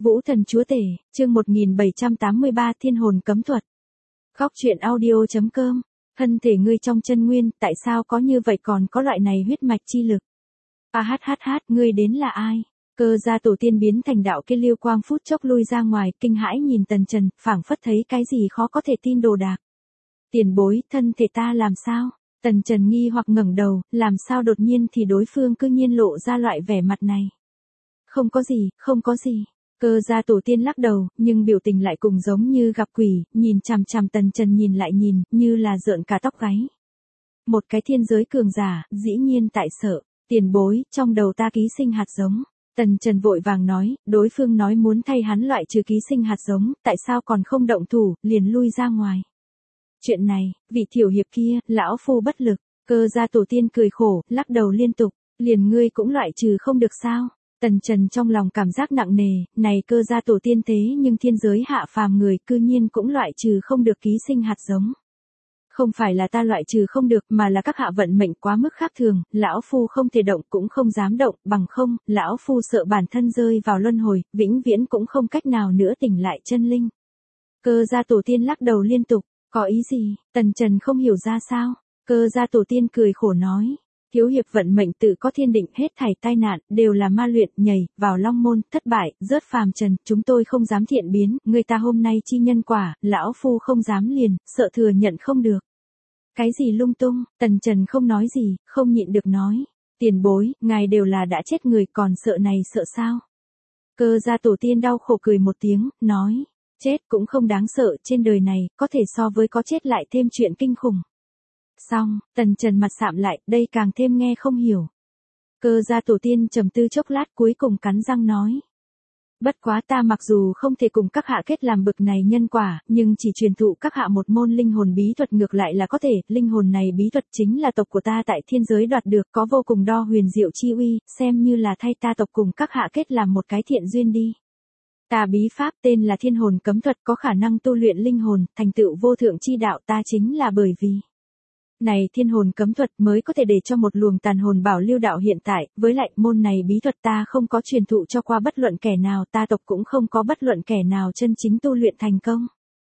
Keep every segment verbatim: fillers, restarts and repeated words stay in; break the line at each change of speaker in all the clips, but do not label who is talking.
Vũ Thần Chúa Tể, chương một nghìn bảy trăm tám mươi ba Thiên hồn cấm thuật. Góc truyện audio.com. Thân thể ngươi trong chân nguyên, tại sao có như vậy còn có loại này huyết mạch chi lực? A hát hát hát, ngươi đến là ai? Cơ gia tổ tiên biến thành đạo kia lưu quang phút chốc lui ra ngoài, kinh hãi nhìn Tần Trần, phảng phất thấy cái gì khó có thể tin đồ đạc. Tiền bối, thân thể ta làm sao? Tần Trần nghi hoặc ngẩng đầu, làm sao đột nhiên thì đối phương cư nhiên lộ ra loại vẻ mặt này. Không có gì, không có gì. Cơ gia tổ tiên lắc đầu, nhưng biểu tình lại cùng giống như gặp quỷ, nhìn chằm chằm Tần Trần nhìn lại nhìn, như là rợn cả tóc gáy. Một cái thiên giới cường giả, dĩ nhiên tại sợ, tiền bối, trong đầu ta ký sinh hạt giống. Tần Trần vội vàng nói, đối phương nói muốn thay hắn loại trừ ký sinh hạt giống, tại sao còn không động thủ, liền lui ra ngoài. Chuyện này, vị tiểu hiệp kia, lão phu bất lực. Cơ gia tổ tiên cười khổ, lắc đầu liên tục, liền ngươi cũng loại trừ không được sao? Tần Trần trong lòng cảm giác nặng nề, này cơ gia tổ tiên thế nhưng thiên giới hạ phàm người cư nhiên cũng loại trừ không được ký sinh hạt giống. Không phải là ta loại trừ không được mà là các hạ vận mệnh quá mức khác thường, lão phu không thể động cũng không dám động, bằng không, lão phu sợ bản thân rơi vào luân hồi, vĩnh viễn cũng không cách nào nữa tỉnh lại chân linh. Cơ gia tổ tiên lắc đầu liên tục, có ý gì? Tần Trần không hiểu ra sao. Cơ gia tổ tiên cười khổ nói. Thiếu hiệp vận mệnh tự có thiên định, hết thảy tai nạn, đều là ma luyện, nhảy, vào long môn, thất bại, rớt phàm trần, chúng tôi không dám thiện biến, người ta hôm nay chi nhân quả, lão phu không dám liền, sợ thừa nhận không được. Cái gì lung tung, Tần Trần không nói gì, không nhịn được nói. Tiền bối, ngài đều là đã chết người còn sợ này sợ sao? Cơ gia tổ tiên đau khổ cười một tiếng, nói. Chết cũng không đáng sợ, trên đời này, có thể so với có chết lại thêm chuyện kinh khủng. Xong, Tần Trần mặt sạm lại, đây càng thêm nghe không hiểu. Cơ gia tổ tiên trầm tư chốc lát cuối cùng cắn răng nói. Bất quá ta mặc dù không thể cùng các hạ kết làm bực này nhân quả, nhưng chỉ truyền thụ các hạ một môn linh hồn bí thuật ngược lại là có thể, linh hồn này bí thuật chính là tộc của ta tại thiên giới đoạt được, có vô cùng đo huyền diệu chi uy, xem như là thay ta tộc cùng các hạ kết làm một cái thiện duyên đi. Ta bí pháp tên là thiên hồn cấm thuật, có khả năng tu luyện linh hồn, thành tựu vô thượng chi đạo, ta chính là bởi vì này thiên hồn cấm thuật mới có thể để cho một luồng tàn hồn bảo lưu đạo hiện tại, với lại môn này bí thuật ta không có truyền thụ cho qua bất luận kẻ nào, ta tộc cũng không có bất luận kẻ nào chân chính tu luyện thành công.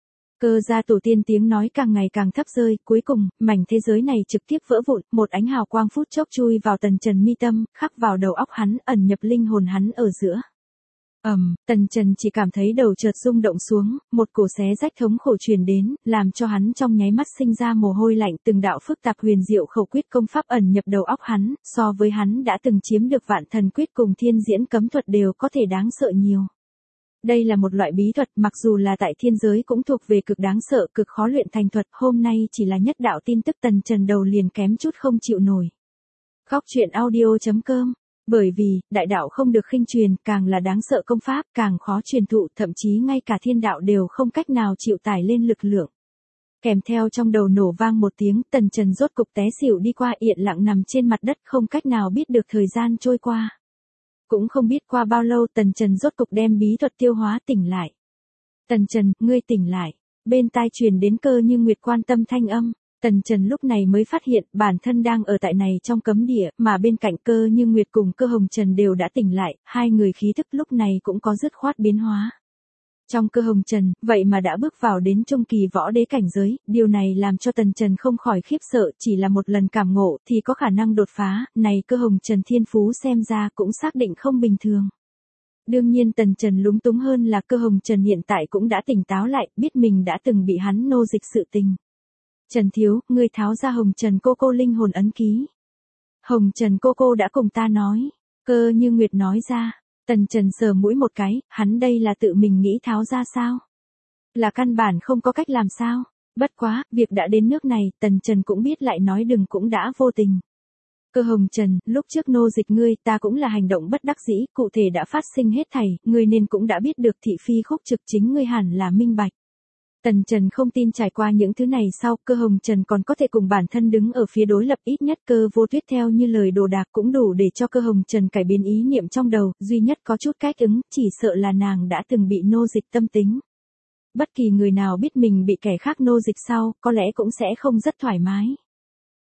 Cơ gia tổ tiên tiếng nói càng ngày càng thấp rơi, cuối cùng, mảnh thế giới này trực tiếp vỡ vụn, một ánh hào quang phút chốc chui vào Tần Trần mi tâm, khắc vào đầu óc hắn, ẩn nhập linh hồn hắn ở giữa. Ầm, um, Tần Trần chỉ cảm thấy đầu chợt rung động xuống, một cổ xé rách thống khổ truyền đến, làm cho hắn trong nháy mắt sinh ra mồ hôi lạnh, từng đạo phức tạp huyền diệu khẩu quyết công pháp ẩn nhập đầu óc hắn, so với hắn đã từng chiếm được vạn thần quyết cùng thiên diễn cấm thuật đều có thể đáng sợ nhiều. Đây là một loại bí thuật, mặc dù là tại thiên giới cũng thuộc về cực đáng sợ, cực khó luyện thành thuật, hôm nay chỉ là nhất đạo tin tức Tần Trần đầu liền kém chút không chịu nổi. Góc truyện audio.com. Bởi vì, đại đạo không được khinh truyền, càng là đáng sợ công pháp, càng khó truyền thụ, thậm chí ngay cả thiên đạo đều không cách nào chịu tải lên lực lượng. Kèm theo trong đầu nổ vang một tiếng, Tần Trần rốt cục té xỉu đi qua, yên lặng nằm trên mặt đất, không cách nào biết được thời gian trôi qua. Cũng không biết qua bao lâu Tần Trần rốt cục đem bí thuật tiêu hóa tỉnh lại. Tần Trần, ngươi tỉnh lại. Bên tai truyền đến Cơ Như Nguyệt quan tâm thanh âm. Tần Trần lúc này mới phát hiện bản thân đang ở tại này trong cấm địa, mà bên cạnh Cơ Như Nguyệt cùng Cơ Hồng Trần đều đã tỉnh lại, hai người khí thức lúc này cũng có dứt khoát biến hóa. Trong Cơ Hồng Trần, vậy mà đã bước vào đến trung kỳ võ đế cảnh giới, điều này làm cho Tần Trần không khỏi khiếp sợ, chỉ là một lần cảm ngộ thì có khả năng đột phá, này Cơ Hồng Trần thiên phú xem ra cũng xác định không bình thường. Đương nhiên Tần Trần lúng túng hơn là Cơ Hồng Trần hiện tại cũng đã tỉnh táo lại, biết mình đã từng bị hắn nô dịch sự tình. Trần thiếu, ngươi tháo ra Hồng Trần cô cô linh hồn ấn ký. Hồng Trần cô cô đã cùng ta nói. Cơ Như Nguyệt nói ra. Tần Trần sờ mũi một cái, hắn đây là tự mình nghĩ tháo ra sao? Là căn bản không có cách làm sao? Bất quá, việc đã đến nước này, Tần Trần cũng biết lại nói đừng cũng đã vô tình. Cơ Hồng Trần, lúc trước nô dịch ngươi, ta cũng là hành động bất đắc dĩ, cụ thể đã phát sinh hết thảy, ngươi nên cũng đã biết được thị phi khúc trực chính ngươi hẳn là minh bạch. Tần Trần không tin trải qua những thứ này sau, Cơ Hồng Trần còn có thể cùng bản thân đứng ở phía đối lập, ít nhất Cơ Vô Tuyết theo như lời đồ đạc cũng đủ để cho Cơ Hồng Trần cải biến ý niệm trong đầu, duy nhất có chút cách ứng, chỉ sợ là nàng đã từng bị nô dịch tâm tính. Bất kỳ người nào biết mình bị kẻ khác nô dịch sau, có lẽ cũng sẽ không rất thoải mái.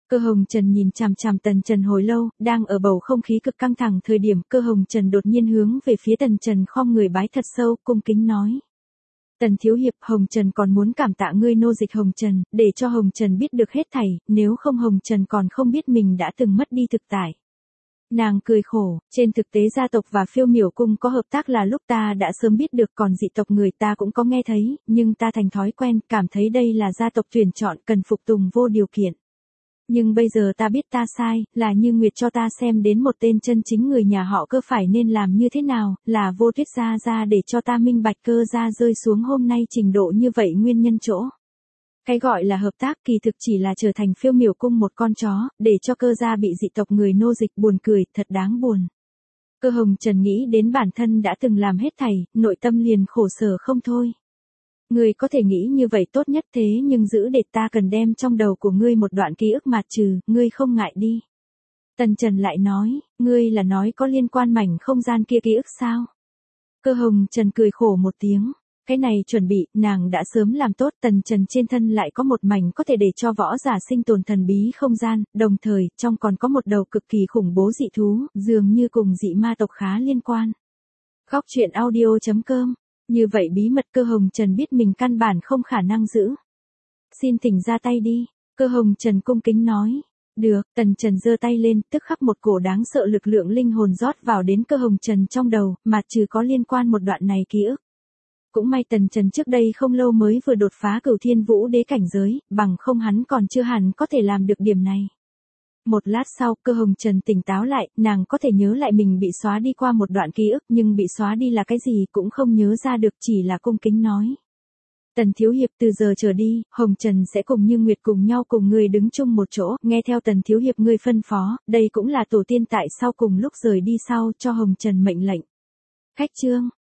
Cơ Hồng Trần nhìn chằm chằm Tần Trần hồi lâu, đang ở bầu không khí cực căng thẳng thời điểm Cơ Hồng Trần đột nhiên hướng về phía Tần Trần khom người bái thật sâu, cung kính nói. Tần thiếu hiệp, Hồng Trần còn muốn cảm tạ ngươi nô dịch Hồng Trần, để cho Hồng Trần biết được hết thảy, nếu không Hồng Trần còn không biết mình đã từng mất đi thực tại. Nàng cười khổ, trên thực tế gia tộc và Phiêu Miểu cung có hợp tác là lúc ta đã sớm biết được, còn dị tộc người ta cũng có nghe thấy, nhưng ta thành thói quen, cảm thấy đây là gia tộc tuyển chọn cần phục tùng vô điều kiện. Nhưng bây giờ ta biết ta sai, là Như Nguyệt cho ta xem đến một tên chân chính người nhà họ Cơ phải nên làm như thế nào, là Vô Tuyết gia ra để cho ta minh bạch Cơ gia rơi xuống hôm nay trình độ như vậy nguyên nhân chỗ. Cái gọi là hợp tác kỳ thực chỉ là trở thành Phiêu Miểu cung một con chó, để cho Cơ gia bị dị tộc người nô dịch, buồn cười, thật đáng buồn. Cơ Hồng Trần nghĩ đến bản thân đã từng làm hết thảy, nội tâm liền khổ sở không thôi. Ngươi có thể nghĩ như vậy tốt nhất, thế nhưng giữ để ta cần đem trong đầu của ngươi một đoạn ký ức mạt trừ, ngươi không ngại đi. Tần Trần lại nói, ngươi là nói có liên quan mảnh không gian kia ký ức sao? Cơ Hồng Trần cười khổ một tiếng. Cái này chuẩn bị, nàng đã sớm làm tốt. Tần Trần trên thân lại có một mảnh có thể để cho võ giả sinh tồn thần bí không gian, đồng thời, trong còn có một đầu cực kỳ khủng bố dị thú, dường như cùng dị ma tộc khá liên quan. Khóc chuyện audio chấm com. Như vậy bí mật Cơ Hồng Trần biết mình căn bản không khả năng giữ. Xin thỉnh ra tay đi. Cơ Hồng Trần cung kính nói. Được, Tần Trần giơ tay lên, tức khắc một cổ đáng sợ lực lượng linh hồn rót vào đến Cơ Hồng Trần trong đầu, mà trừ có liên quan một đoạn này ký ức. Cũng may Tần Trần trước đây không lâu mới vừa đột phá Cửu Thiên Vũ Đế cảnh giới, bằng không hắn còn chưa hẳn có thể làm được điểm này. Một lát sau, Cơ Hồng Trần tỉnh táo lại, nàng có thể nhớ lại mình bị xóa đi qua một đoạn ký ức, nhưng bị xóa đi là cái gì cũng không nhớ ra được, chỉ là cung kính nói. Tần thiếu hiệp, từ giờ trở đi, Hồng Trần sẽ cùng Như Nguyệt cùng nhau cùng ngươi đứng chung một chỗ, nghe theo Tần thiếu hiệp ngươi phân phó, đây cũng là tổ tiên tại sau cùng lúc rời đi sau cho Hồng Trần mệnh lệnh. Khách chương